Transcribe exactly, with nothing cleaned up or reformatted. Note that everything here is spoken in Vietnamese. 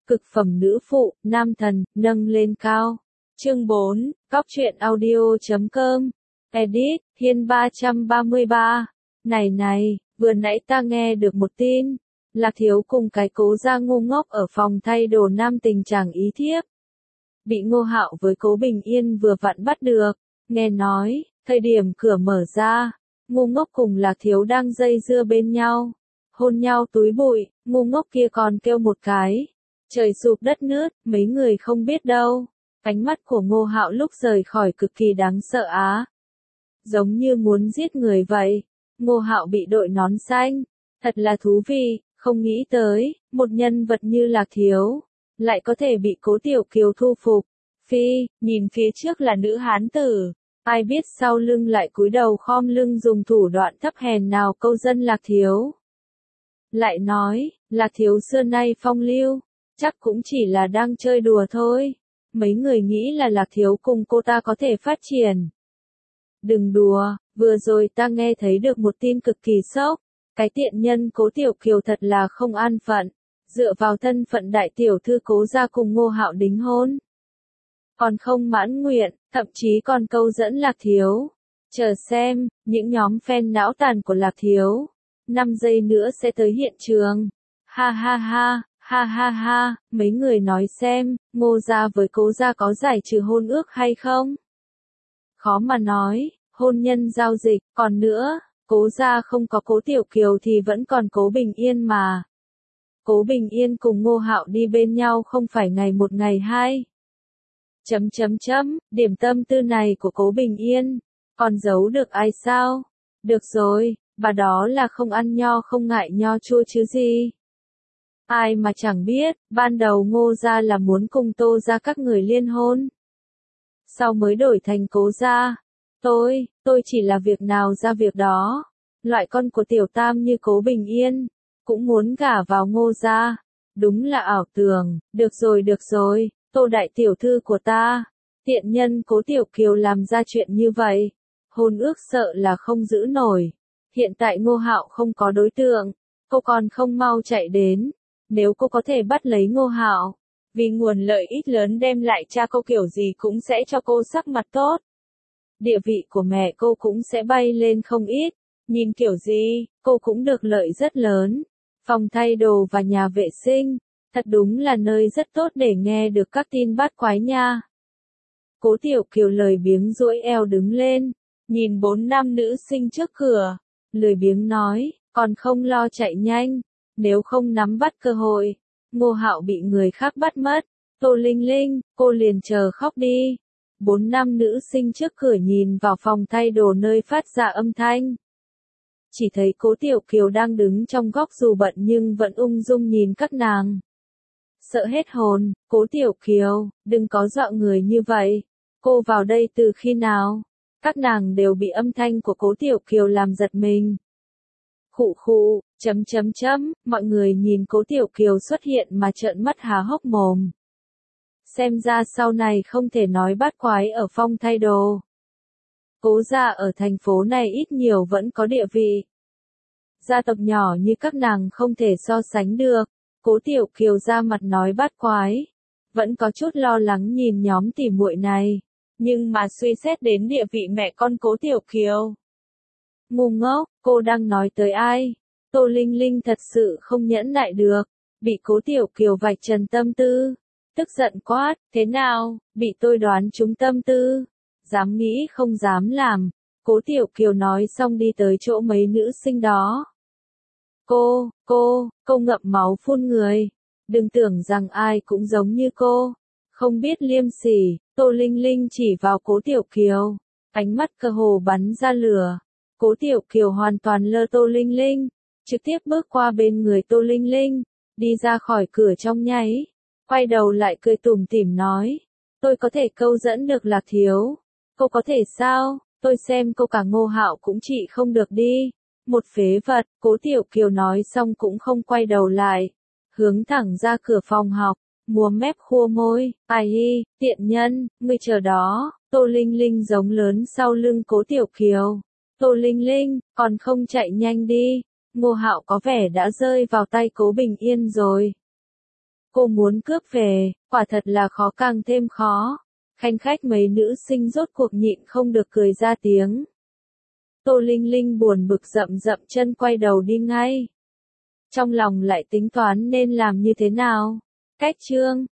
Cực phẩm nữ phụ, nam thần, nâng lên cao. Chương bốn, Cóc truyện audio chấm com. Edit, Hiên ba trăm ba mươi ba. Này này, vừa nãy ta nghe được một tin. Lạc Thiếu cùng cái Cố Gia ngu ngốc ở phòng thay đồ nam tình chàng ý thiếp. Bị Ngô Hạo với Cố Bình Yên vừa vặn bắt được. Nghe nói, thời điểm cửa mở ra, ngu ngốc cùng Lạc Thiếu đang dây dưa bên nhau. Hôn nhau túi bụi, ngu ngốc kia còn kêu một cái. Trời sụp đất nứt, mấy người không biết đâu. Ánh mắt của Ngô Hạo lúc rời khỏi cực kỳ đáng sợ á. Giống như muốn giết người vậy. Ngô Hạo bị đội nón xanh. Thật là thú vị, không nghĩ tới, một nhân vật như Lạc Thiếu, lại có thể bị Cố Tiểu Kiều thu phục. Phi, nhìn phía trước là nữ hán tử. Ai biết sau lưng lại cúi đầu khom lưng dùng thủ đoạn thấp hèn nào câu dân Lạc Thiếu. Lại nói, Lạc Thiếu xưa nay phong lưu. Chắc cũng chỉ là đang chơi đùa thôi. Mấy người nghĩ là Lạc Thiếu cùng cô ta có thể phát triển. Đừng đùa, vừa rồi ta nghe thấy được một tin cực kỳ sốc. Cái tiện nhân Cố Tiểu Kiều thật là không an phận. Dựa vào thân phận đại tiểu thư Cố Gia cùng Ngô Hạo đính hôn. Còn không mãn nguyện, thậm chí còn câu dẫn Lạc Thiếu. Chờ xem, những nhóm fan não tàn của Lạc Thiếu. năm giây nữa sẽ tới hiện trường. Ha ha ha. Ha ha ha, mấy người nói xem, Ngô Gia với Cố Gia có giải trừ hôn ước hay không? Khó mà nói, hôn nhân giao dịch, còn nữa, Cố Gia không có Cố Tiểu Kiều thì vẫn còn Cố Bình Yên mà. Cố Bình Yên cùng Ngô Hạo đi bên nhau không phải ngày một ngày hai. Chấm chấm chấm, điểm tâm tư này của Cố Bình Yên, còn giấu được ai sao? Được rồi, bà đó là không ăn nho không ngại nho chua chứ gì. Ai mà chẳng biết, ban đầu Ngô Gia là muốn cùng Tô Gia các người liên hôn. Sau mới đổi thành Cố Gia. Tôi, tôi chỉ là việc nào ra việc đó. Loại con của Tiểu Tam như Cố Bình Yên, cũng muốn gả vào Ngô Gia. Đúng là ảo tưởng, được rồi được rồi, Tô đại tiểu thư của ta. Tiện nhân Cố Tiểu Kiều làm ra chuyện như vậy. Hôn ước sợ là không giữ nổi. Hiện tại Ngô Hạo không có đối tượng, cô còn không mau chạy đến. Nếu cô có thể bắt lấy Ngô Hạo, vì nguồn lợi ích lớn đem lại cha cô kiểu gì cũng sẽ cho cô sắc mặt tốt. Địa vị của mẹ cô cũng sẽ bay lên không ít, nhìn kiểu gì, cô cũng được lợi rất lớn. Phòng thay đồ và nhà vệ sinh, thật đúng là nơi rất tốt để nghe được các tin bát quái nha. Cố Tiểu Kiều lười biếng duỗi eo đứng lên, nhìn bốn nam nữ sinh trước cửa, lười biếng nói, còn không lo chạy nhanh. Nếu không nắm bắt cơ hội, Ngô Hạo bị người khác bắt mất. Tô Linh Linh, cô liền chờ khóc đi. Bốn nam nữ sinh trước cửa nhìn vào phòng thay đồ nơi phát ra âm thanh. Chỉ thấy Cố Tiểu Kiều đang đứng trong góc dù bận nhưng vẫn ung dung nhìn các nàng. Sợ hết hồn, Cố Tiểu Kiều, đừng có dọa người như vậy. Cô vào đây từ khi nào? Các nàng đều bị âm thanh của Cố Tiểu Kiều làm giật mình. Khụ khụ, chấm chấm chấm, mọi người nhìn Cố Tiểu Kiều xuất hiện mà trợn mắt há hốc mồm. Xem ra sau này không thể nói bát quái ở phòng thay đồ. Cố Gia ở thành phố này ít nhiều vẫn có địa vị. Gia tộc nhỏ như các nàng không thể so sánh được. Cố Tiểu Kiều ra mặt nói bát quái. Vẫn có chút lo lắng nhìn nhóm tỉ muội này. Nhưng mà suy xét đến địa vị mẹ con Cố Tiểu Kiều. Ngu ngốc, cô đang nói tới ai? Tô Linh Linh thật sự không nhẫn nại được, bị Cố Tiểu Kiều vạch trần tâm tư, tức giận quát, thế nào, bị tôi đoán trúng tâm tư, dám nghĩ không dám làm. Cố Tiểu Kiều nói xong đi tới chỗ mấy nữ sinh đó. Cô, cô, cô ngậm máu phun người, đừng tưởng rằng ai cũng giống như cô, không biết liêm sỉ. Tô Linh Linh chỉ vào Cố Tiểu Kiều, ánh mắt cơ hồ bắn ra lửa. Cố Tiểu Kiều hoàn toàn lơ Tô Linh Linh, trực tiếp bước qua bên người Tô Linh Linh, đi ra khỏi cửa trong nháy, quay đầu lại cười tủm tỉm nói, tôi có thể câu dẫn được Lạc Thiếu, cô có thể sao, tôi xem cô cả Ngô Hạo cũng trị không được đi, một phế vật. Cố Tiểu Kiều nói xong cũng không quay đầu lại, hướng thẳng ra cửa phòng học, múa mép khua môi, ai hi, tiện nhân, ngươi chờ đó. Tô Linh Linh giống lớn sau lưng Cố Tiểu Kiều. Tô Linh Linh, còn không chạy nhanh đi, Ngô Hạo có vẻ đã rơi vào tay Cố Bình Yên rồi. cô muốn cướp về, quả thật là khó càng thêm khó. Khanh khách mấy nữ sinh rốt cuộc nhịn không được cười ra tiếng. Tô Linh Linh buồn bực dậm dậm chân quay đầu đi ngay. Trong lòng lại tính toán nên làm như thế nào. Cách chương